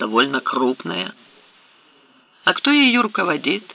довольно крупная. А кто ее руководит?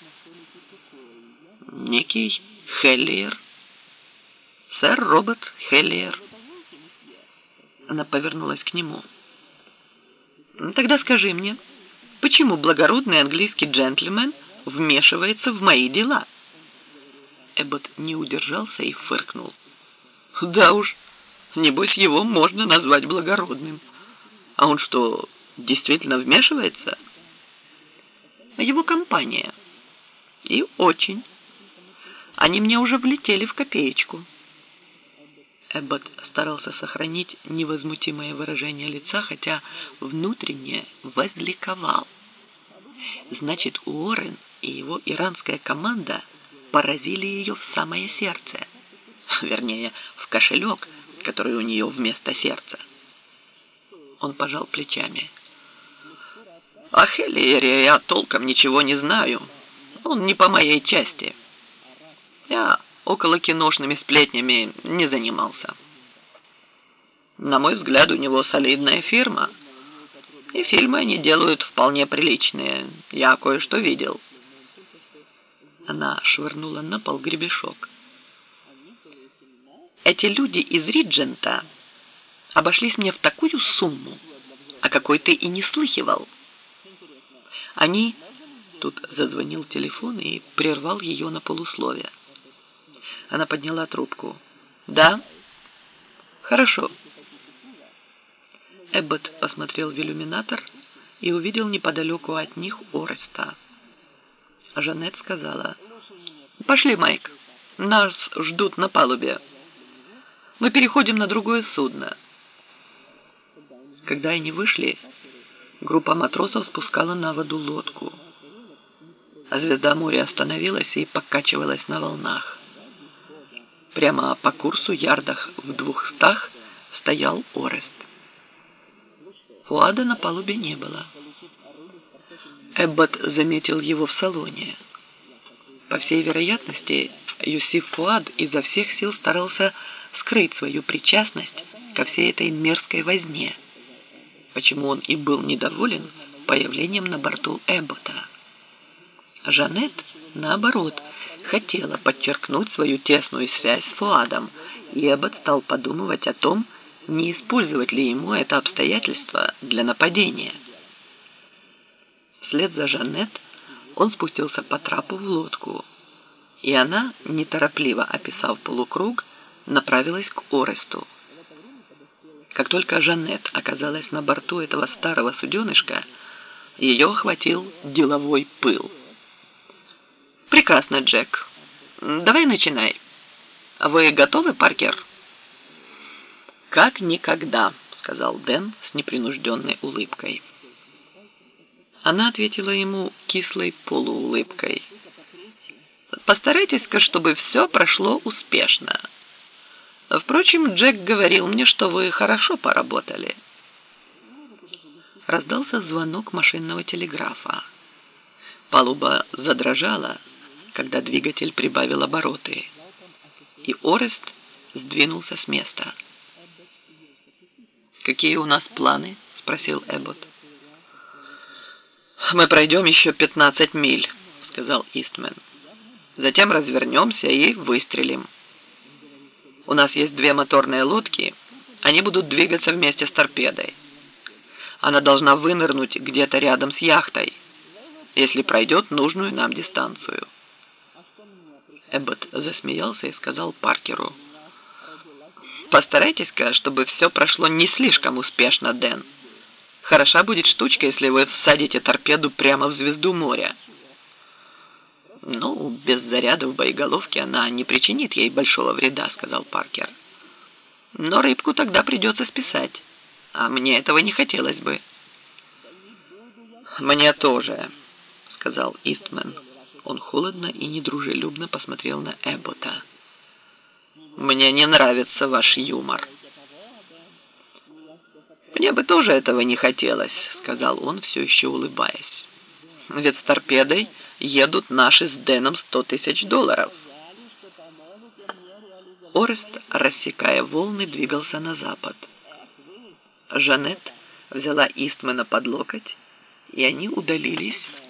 Некий Хеллиер. Сэр Роберт Хеллиер. Она повернулась к нему. Тогда скажи мне, почему благородный английский джентльмен вмешивается в мои дела? Эббот не удержался и фыркнул. Да уж, небось его можно назвать благородным. А он что, действительно вмешивается? Его компания. И очень. Они мне уже влетели в копеечку. Эббот старался сохранить невозмутимое выражение лица, хотя внутренне возликовал. Значит, Уоррен и его иранская команда поразили ее в самое сердце. Вернее, в кошелек, который у нее вместо сердца. Он пожал плечами. О Хеллиере я толком ничего не знаю. Он не по моей части. Я около киношными сплетнями не занимался. На мой взгляд, у него солидная фирма. И фильмы они делают вполне приличные. Я кое-что видел. Она швырнула на пол гребешок. Эти люди из Риджента обошлись мне в такую сумму, о какой ты и не слыхивал. Они... Тут зазвонил телефон и прервал ее на полусловие. Она подняла трубку. «Да? Хорошо». Эббот посмотрел в иллюминатор и увидел неподалеку от них Ореста. Жанет сказала: «Пошли, Майк. Нас ждут на палубе. Мы переходим на другое судно». Когда они вышли, группа матросов спускала на воду лодку. А звезда моря остановилась и покачивалась на волнах. Прямо по курсу, ярдах в 200, стоял Орест. Фуада на палубе не было. Эббот заметил его в салоне. По всей вероятности, Юсиф Фуад изо всех сил старался скрыть свою причастность ко всей этой мерзкой возне, почему он и был недоволен появлением на борту Эббота. Жанет, наоборот, хотела подчеркнуть свою тесную связь с Фуадом, и Эббот стал подумывать о том, не использовать ли ему это обстоятельство для нападения. Вслед за Жанет он спустился по трапу в лодку, и она, неторопливо описав полукруг, направилась к Оресту. Как только Жанет оказалась на борту этого старого суденышка, ее охватил деловой пыл. «Прекрасно, Джек. Давай начинай. Вы готовы, Паркер?» «Как никогда», — сказал Дэн с непринужденной улыбкой. Она ответила ему кислой полуулыбкой. «Постарайтесь-ка, чтобы все прошло успешно. Впрочем, Джек говорил мне, что вы хорошо поработали». Раздался звонок машинного телеграфа. Палуба задрожала, когда двигатель прибавил обороты, и Орест сдвинулся с места. «Какие у нас планы?» — спросил Эббот. «Мы пройдем еще 15 миль», — сказал Истмен. «Затем развернемся и выстрелим. У нас есть 2 моторные лодки, они будут двигаться вместе с торпедой. Она должна вынырнуть где-то рядом с яхтой, если пройдет нужную нам дистанцию». Эббот засмеялся и сказал Паркеру: «Постарайтесь-ка, чтобы все прошло не слишком успешно, Дэн. Хороша будет штучка, если вы всадите торпеду прямо в звезду моря». «Ну, без заряда в боеголовке она не причинит ей большого вреда», — сказал Паркер. «Но рыбку тогда придется списать, а мне этого не хотелось бы». «Мне тоже», — сказал Истмен. Он холодно и недружелюбно посмотрел на Эббота. «Мне не нравится ваш юмор». «Мне бы тоже этого не хотелось», — сказал он, все еще улыбаясь. «Ведь с торпедой едут наши с Дэном $100 000. Орест, рассекая волны, двигался на запад. Жанет взяла Истмена под локоть и они удалились